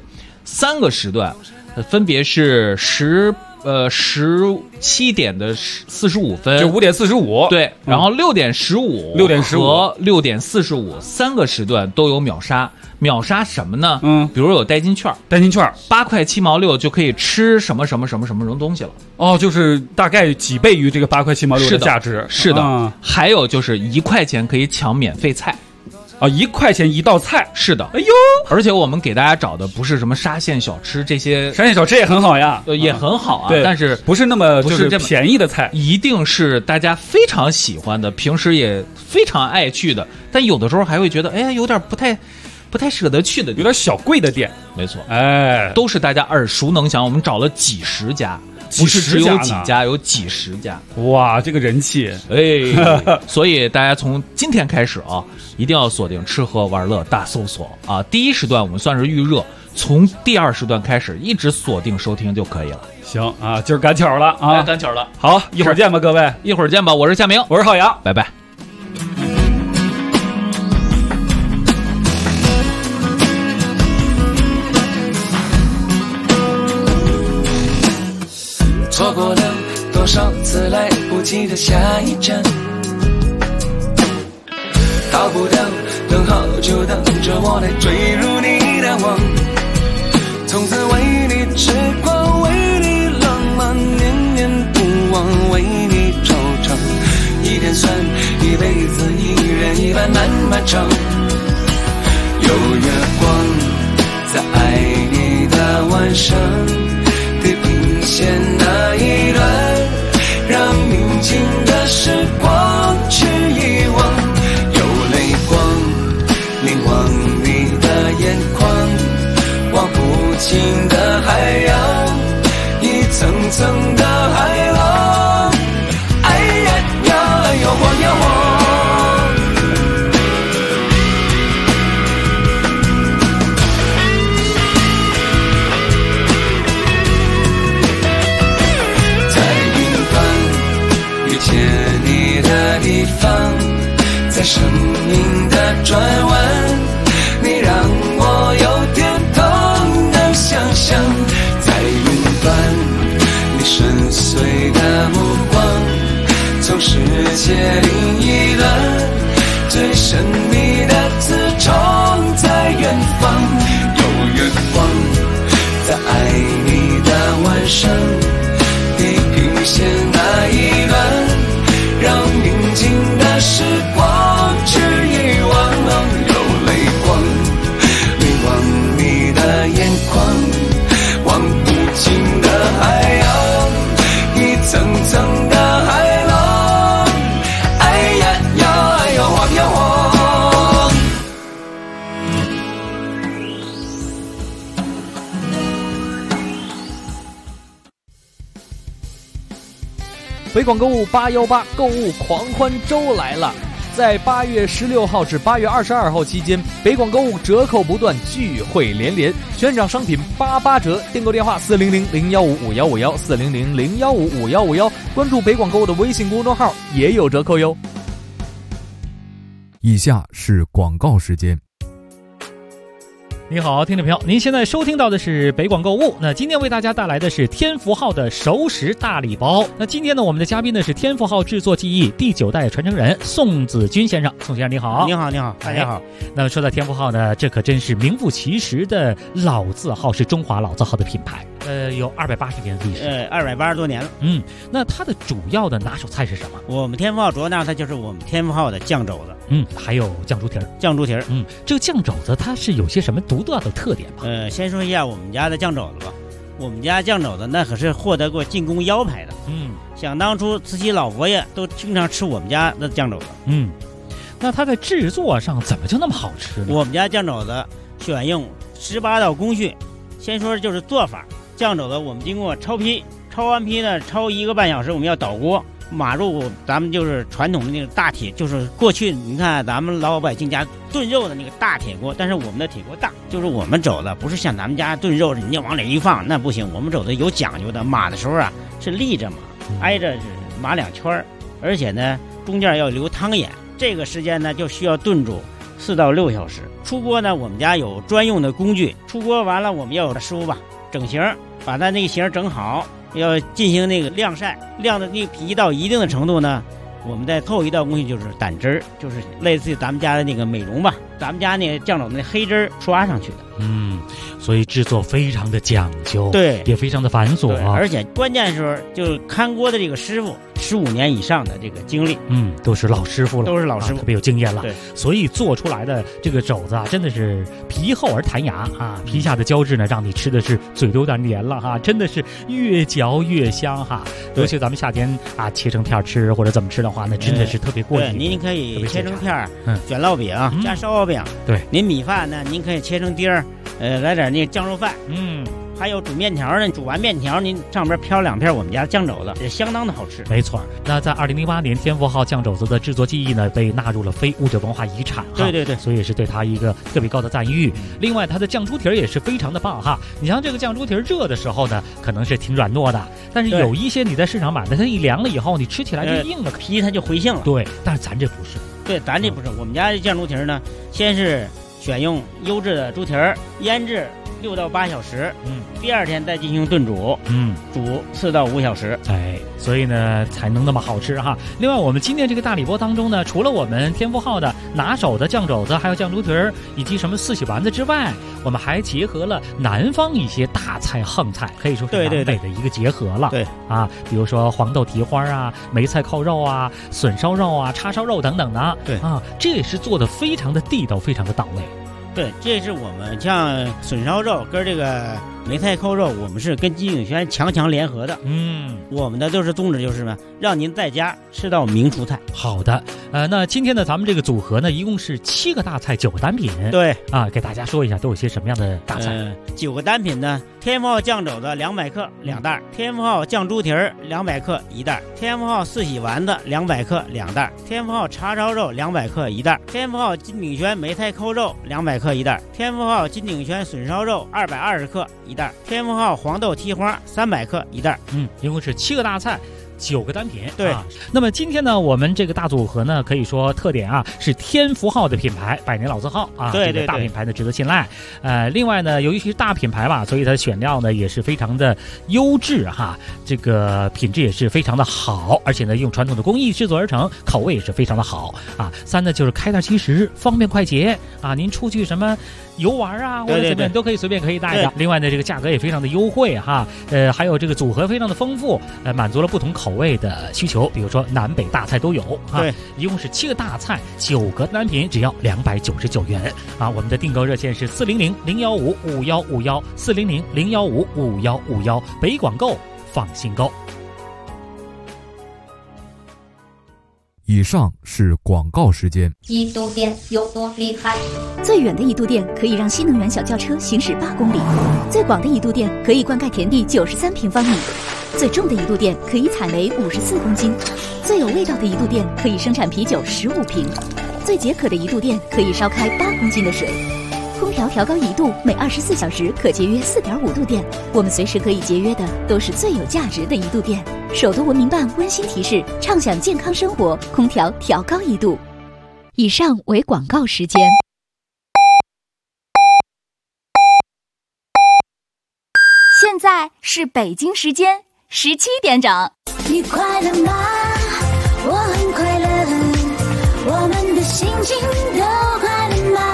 4，3个时段，分别是17点的45分， 就5点45， 对，然后6点15、 6点15 和6点45，3个时段都有秒杀。秒杀什么呢？比如有代金券，8块7毛6就可以吃什么东西了。 就是大概几倍于这个8块7毛6的价值。 是的，还有就是1块钱可以抢免费菜。 1块钱1道菜， 是的， 哎呦！ 而且我们给大家找的不是什么沙县小吃，这些沙县小吃也很好呀， 也很好啊，但是不是那么就是便宜的菜， 一定是大家非常喜欢的，平时也非常爱去的，但有的时候还会觉得，哎呀，有点不太舍得去的， 有点小贵的店， 没错，都是大家耳熟能详，我们找了几十家。不是只有几家，有几十家。 哇，这个人气， 所以大家从今天开始啊，一定要锁定吃喝玩乐大搜索啊！第1时段我们算是预热，从第2时段开始一直锁定收听就可以了。 行啊，今儿赶巧了啊， 赶巧了。 好，一会儿见吧，各位， 一会儿见吧。我是夏明， 我是浩洋， 拜拜。 错过了多少次来不及的下一站，逃不掉，等好久等着我来坠入你的网，从此为你痴狂，为你浪漫，念念不忘，为你惆怅，一点酸，一辈子一人一半漫漫长。有月光在爱你的晚上，地平线那一段，让宁静的时光去遗忘。有泪光凝望你的眼眶，望不尽的海洋，一层层的海浪，哎呀呀，哎呦晃呀晃。地方，在生命的转弯，你让我有点痛的想象。在云端，你深邃的目光，从世界另一端，最神秘的刺虫在远方。有月光，在爱你的晚上，地平线那一端，让宁静的时光去遗忘。有泪光凝望你的眼眶，望不尽的海洋，一层层的海浪，哎呀呀，哎呦晃呀晃。 北广购物818购物狂欢周来了！在8月16号至8月22号期间，北广购物折扣不断，聚会连连，悬赏商品88折。订购电话400-015-5151 400-015-5151，关注北广购物的微信公众号也有折扣哟。 以下是广告时间。 你好，听众朋友，您现在收听到的是北广购物。那今天为大家带来的是天福号的熟食大礼包。那今天呢，我们的嘉宾呢是天福号制作技艺第9代传承人宋子军先生。宋先生你好。 你好，你好，大家好。 那么说到天福号呢，这可真是名副其实的老字号，是中华老字号的品牌。有280年的历史 ，280多年了。 那它的主要的拿手菜是什么？ 我们天福号主要拿手菜就是我们天福号的酱肘子， 还有酱猪蹄儿。 酱猪蹄儿， 这个酱肘子它是有些什么独特的特点吗？ 先说一下我们家的酱肘子吧。我们家酱肘子那可是获得过进宫腰牌的。想当初慈禧老佛爷都经常吃我们家的酱肘子。 那它在制作上怎么就那么好吃呢？ 我们家酱肘子选用18道工序。先说就是做法。酱肘子我们经过焯坯，焯完坯呢，焯1个半小时，我们要倒锅。码入咱们就是传统的那个大铁，就是过去你看咱们老百姓家炖肉的那个大铁锅，但是我们的铁锅大，就是我们肘子不是像咱们家炖肉人家往里一放，那不行，我们肘子有讲究的，码的时候啊是立着码，挨着是码2圈，而且呢中间要留汤眼，这个时间呢就需要炖煮4到6小时。出锅呢我们家有专用的工具，出锅完了我们要有师傅吧整形，把它那个形整好，要进行那个晾晒，晾的那个皮到一定的程度呢，我们再后一道工序就是掸汁儿，就是类似于咱们家的那个美容吧，咱们家那个酱肘子那黑汁儿刷上去的。 所以制作非常的讲究， 对， 也非常的繁琐， 而且关键时候就是看锅的这个师傅15年以上的这个经历， 都是老师傅了， 都是老师傅， 特别有经验了。 对， 所以做出来的这个肘子啊，真的是皮厚而弹牙啊，皮下的胶质呢，让你吃的是嘴都有点黏了哈，真的是越嚼越香哈。尤其咱们夏天啊，切成片吃或者怎么吃的话，那真的是特别过瘾。 对，您可以切成片，卷烙饼，加烧烙饼。 对， 您米饭呢，您可以切成丁儿，来点那个酱肉饭。还有煮面条呢，煮完面条您上边飘2片我们家酱肘子，也相当的好吃。 没错，那在2008年，天福号酱肘子的制作技艺呢被纳入了非物质文化遗产。 对， 所以也是对它一个特别高的赞誉。另外，它的酱猪蹄儿也是非常的棒哈。你像这个酱猪蹄儿热的时候呢，可能是挺软糯的，但是有一些你在市场买的，它一凉了以后，你吃起来就硬了， 皮它就回性了。 对，但是咱这不是。 对，咱这不是。我们家这酱猪蹄儿呢，先是选用优质的猪蹄儿，腌制 6到8小时，第二天再进行炖煮，煮4到5小时， 所以呢才能那么好吃哈。另外，我们今天这个大礼包当中呢，除了我们天福号的拿手的酱肘子，还有酱猪蹄儿以及什么四喜丸子之外，我们还结合了南方一些大菜横菜，可以说是南北的一个结合了。 对啊，比如说黄豆蹄花啊、梅菜扣肉啊、笋烧肉啊、叉烧肉等等的。 对啊，这也是做的非常的地道，非常的到位。 对，这是我们像笋烧肉跟这个梅菜扣肉，我们是跟金鼎轩强联合的。我们的就是宗旨就是什么，让您在家吃到名厨菜。 好的，那今天呢，咱们这个组合呢，一共是7个大菜9个单品。 对啊，给大家说一下都有些什么样的大菜。 9个单品呢，天福号酱肘子200克2袋，天福号酱猪蹄儿200克1袋，天福号四喜丸子200克2袋，天福号叉烧肉200克1袋，天福号金鼎轩梅菜扣肉200克1袋，天福号金鼎轩笋烧肉220克1袋，天福号黄豆蹄花300克1袋。 一共是7个大菜。9个单品， 对。 那么今天呢，我们这个大组合呢，可以说特点啊是天福号的品牌，百年老字号啊， 对， 这个大品牌呢值得信赖。另外呢，由于是大品牌吧，所以它的选料呢也是非常的优质哈，这个品质也是非常的好，而且呢用传统的工艺制作而成，口味也是非常的好啊。3呢就是开袋即食，方便快捷啊，您出去什么游玩啊，或者怎么样都可以随便可以带的。另外呢，这个价格也非常的优惠哈，还有这个组合非常的丰富，满足了不同口味的需求，比如说南北大菜都有啊。 对， 一共是7个大菜9个单品，只要299元啊。我们的订购热线是400-015-5151，400-015-5151，北广购放心购。 以上是广告时间。 一度电有多厉害？最远的一度电可以让新能源小轿车行驶8公里，最广的一度电可以灌溉田地93平方米，最重的一度电可以采煤54公斤，最有味道的一度电可以生产啤酒15瓶，最解渴的一度电可以烧开8公斤的水。空调调高1度，每24小时可节约4.5度电。我们随时可以节约的都是最有价值的一度电。首都文明办温馨提示：畅享健康生活，空调调高1度。以上为广告时间。 现在是北京时间17点整。 你快乐吗？我很快乐，我们的心情都快乐吗？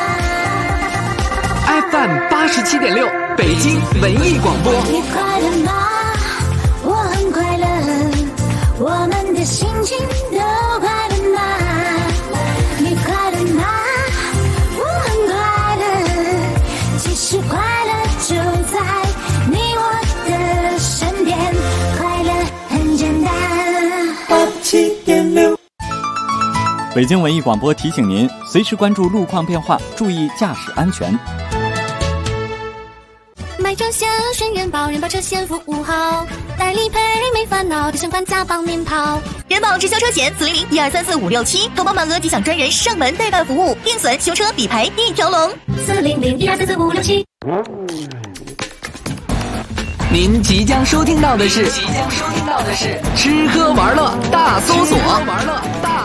FM 87.6，北京文艺广播。 你快乐吗？我很快乐，我们的心情都快乐吗？你快乐吗？我很快乐，其实快乐就在你我的身边，快乐很简单。87.6。 北京文艺广播提醒您，随时关注路况变化，注意驾驶安全。 买车险选人保，人保车险服务好，代理赔没烦恼，提前款加帮您跑。 人保直销车险400-1234567，投保满额即享专人上门代办服务，电损、修车、理赔一条龙。 400-1234567。 您即将收听到的是吃喝玩乐大搜索。